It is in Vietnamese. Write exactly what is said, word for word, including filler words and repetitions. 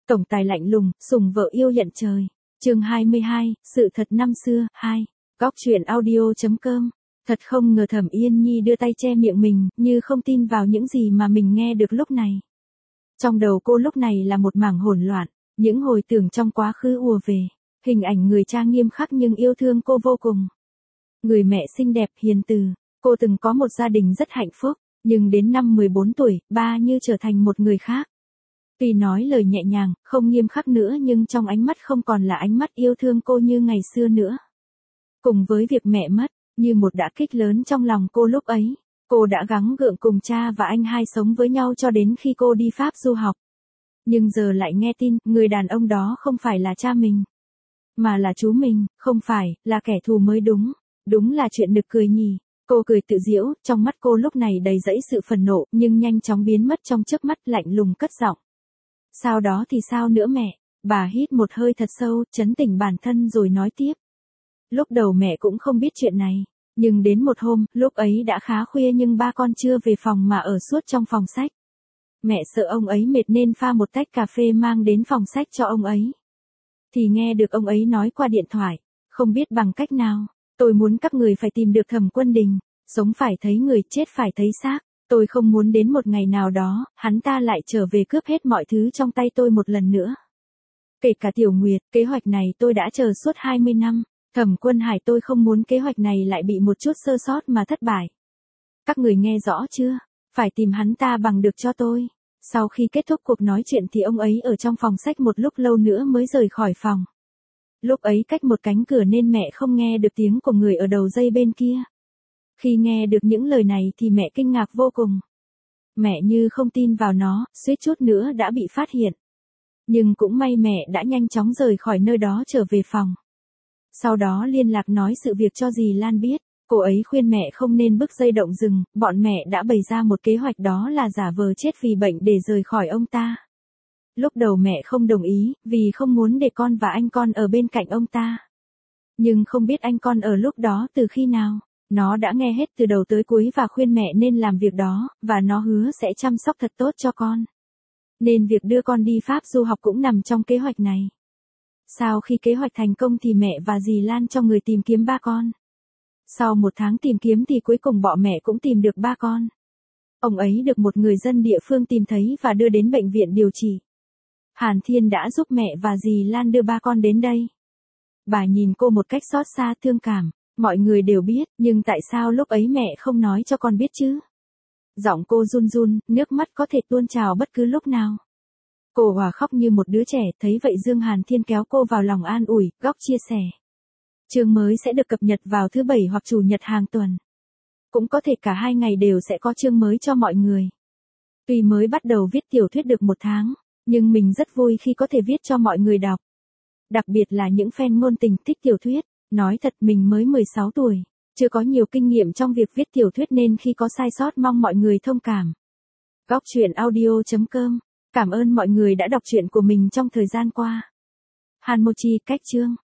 Tổng tài lạnh lùng, sủng vợ yêu nhận trời. Chương hai mươi hai, sự thật năm xưa, hai. Góc truyện audio chấm com. Thật không ngờ Thẩm Yên Nhi đưa tay che miệng mình, như không tin vào những gì mà mình nghe được lúc này. Trong đầu cô lúc này là một mảng hỗn loạn, những hồi tưởng trong quá khứ ùa về, hình ảnh người cha nghiêm khắc nhưng yêu thương cô vô cùng. Người mẹ xinh đẹp hiền từ, cô từng có một gia đình rất hạnh phúc, nhưng đến năm mười bốn tuổi, ba như trở thành một người khác. Tuy nói lời nhẹ nhàng, không nghiêm khắc nữa nhưng trong ánh mắt không còn là ánh mắt yêu thương cô như ngày xưa nữa. Cùng với việc mẹ mất, như một đả kích lớn trong lòng cô lúc ấy, cô đã gắng gượng cùng cha và anh hai sống với nhau cho đến khi cô đi Pháp du học. Nhưng giờ lại nghe tin, người đàn ông đó không phải là cha mình, mà là chú mình, không phải, là kẻ thù mới đúng. Đúng là chuyện nực cười nhỉ. Cô cười tự giễu, trong mắt cô lúc này đầy dẫy sự phẫn nộ, nhưng nhanh chóng biến mất trong chớp mắt, lạnh lùng cất giọng. Sau đó thì sao nữa mẹ? Bà hít một hơi thật sâu, trấn tĩnh bản thân rồi nói tiếp. Lúc đầu mẹ cũng không biết chuyện này, nhưng đến một hôm, lúc ấy đã khá khuya nhưng ba con chưa về phòng mà ở suốt trong phòng sách. Mẹ sợ ông ấy mệt nên pha một tách cà phê mang đến phòng sách cho ông ấy. Thì nghe được ông ấy nói qua điện thoại, không biết bằng cách nào, tôi muốn các người phải tìm được Thẩm Quân Đình, sống phải thấy người, chết phải thấy xác. Tôi không muốn đến một ngày nào đó, hắn ta lại trở về cướp hết mọi thứ trong tay tôi một lần nữa. Kể cả Tiểu Nguyệt, kế hoạch này tôi đã chờ suốt hai mươi năm. Thẩm Quân Hải, tôi không muốn kế hoạch này lại bị một chút sơ sót mà thất bại. Các người nghe rõ chưa? Phải tìm hắn ta bằng được cho tôi. Sau khi kết thúc cuộc nói chuyện thì ông ấy ở trong phòng sách một lúc lâu nữa mới rời khỏi phòng. Lúc ấy cách một cánh cửa nên mẹ không nghe được tiếng của người ở đầu dây bên kia. Khi nghe được những lời này thì mẹ kinh ngạc vô cùng. Mẹ như không tin vào nó, suýt chút nữa đã bị phát hiện. Nhưng cũng may mẹ đã nhanh chóng rời khỏi nơi đó trở về phòng. Sau đó liên lạc nói sự việc cho dì Lan biết. Cô ấy khuyên mẹ không nên bứt dây động rừng, bọn mẹ đã bày ra một kế hoạch đó là giả vờ chết vì bệnh để rời khỏi ông ta. Lúc đầu mẹ không đồng ý, vì không muốn để con và anh con ở bên cạnh ông ta. Nhưng không biết anh con ở lúc đó từ khi nào. Nó đã nghe hết từ đầu tới cuối và khuyên mẹ nên làm việc đó, và nó hứa sẽ chăm sóc thật tốt cho con. Nên việc đưa con đi Pháp du học cũng nằm trong kế hoạch này. Sau khi kế hoạch thành công thì mẹ và dì Lan cho người tìm kiếm ba con. Sau một tháng tìm kiếm thì cuối cùng bọn mẹ cũng tìm được ba con. Ông ấy được một người dân địa phương tìm thấy và đưa đến bệnh viện điều trị. Hàn Thiên đã giúp mẹ và dì Lan đưa ba con đến đây. Bà nhìn cô một cách xót xa thương cảm. Mọi người đều biết, nhưng tại sao lúc ấy mẹ không nói cho con biết chứ? Giọng cô run run, nước mắt có thể tuôn trào bất cứ lúc nào. Cô hòa khóc như một đứa trẻ, thấy vậy Dương Hàn Thiên kéo cô vào lòng an ủi, góc chia sẻ. Chương mới sẽ được cập nhật vào thứ bảy hoặc chủ nhật hàng tuần. Cũng có thể cả hai ngày đều sẽ có chương mới cho mọi người. Tuy mới bắt đầu viết tiểu thuyết được một tháng, nhưng mình rất vui khi có thể viết cho mọi người đọc. Đặc biệt là những fan ngôn tình thích tiểu thuyết. Nói thật mình mới mười sáu tuổi, chưa có nhiều kinh nghiệm trong việc viết tiểu thuyết nên khi có sai sót mong mọi người thông cảm. Góc truyện audio chấm com. Cảm ơn mọi người đã đọc truyện của mình trong thời gian qua. Hàn Mochi, cách chương.